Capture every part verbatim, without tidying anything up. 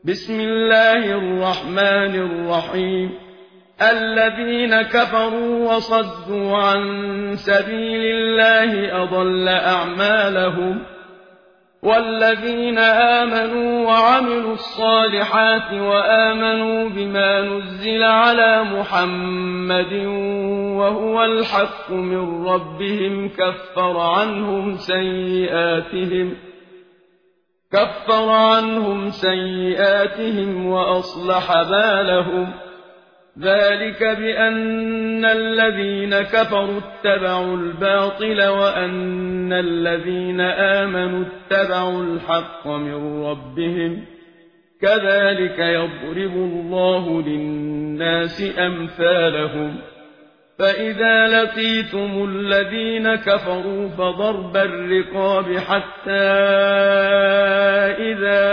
بسم الله الرحمن الرحيم الذين كفروا وصدوا عن سبيل الله أضل أعمالهم والذين آمنوا وعملوا الصالحات وآمنوا بما نزل على محمد وهو الحق من ربهم كفر عنهم سيئاتهم كفر عنهم سيئاتهم وأصلح بالهم ذلك بأن الذين كفروا اتبعوا الباطل وأن الذين آمنوا اتبعوا الحق من ربهم كذلك يضرب الله للناس أمثالهم فإذا لقيتم الذين كفروا فضرب الرقاب حتى إذا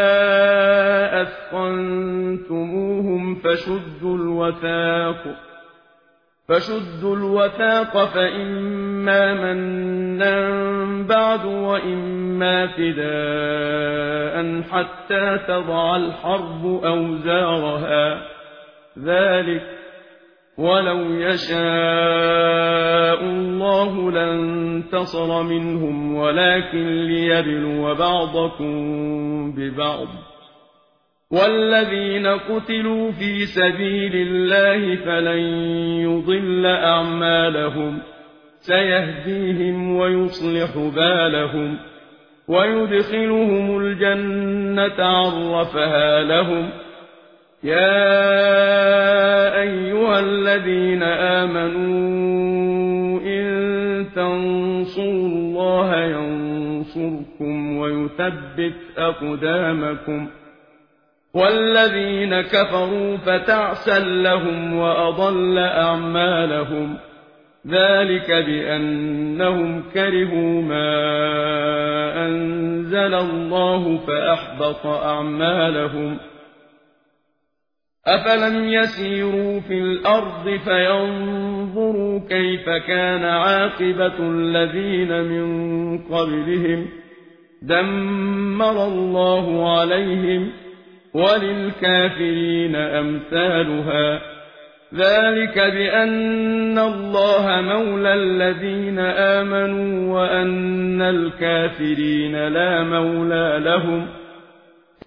أثخنتموهم فشدوا الوثاق فشدوا الوثاق فإما منا بعد وإما فداء حتى تضع الحرب أوزارها ذلك ولو يشاء الله لانتصر منهم ولكن ليبلو بعضكم ببعض والذين قتلوا في سبيل الله فلن يضل أعمالهم سيهديهم ويصلح بالهم ويدخلهم الجنة عرفها لهم يا أيها الذين آمنوا إن تنصروا الله ينصركم ويثبت أقدامكم والذين كفروا فتعسا لهم وأضل أعمالهم ذلك بأنهم كرهوا ما أنزل الله فأحبط أعمالهم أفلم يسيروا في الأرض فينظروا كيف كان عاقبة الذين من قبلهم دمر الله عليهم وللكافرين أمثالها ذلك بأن الله مولى الذين آمنوا وأن الكافرين لا مولى لهم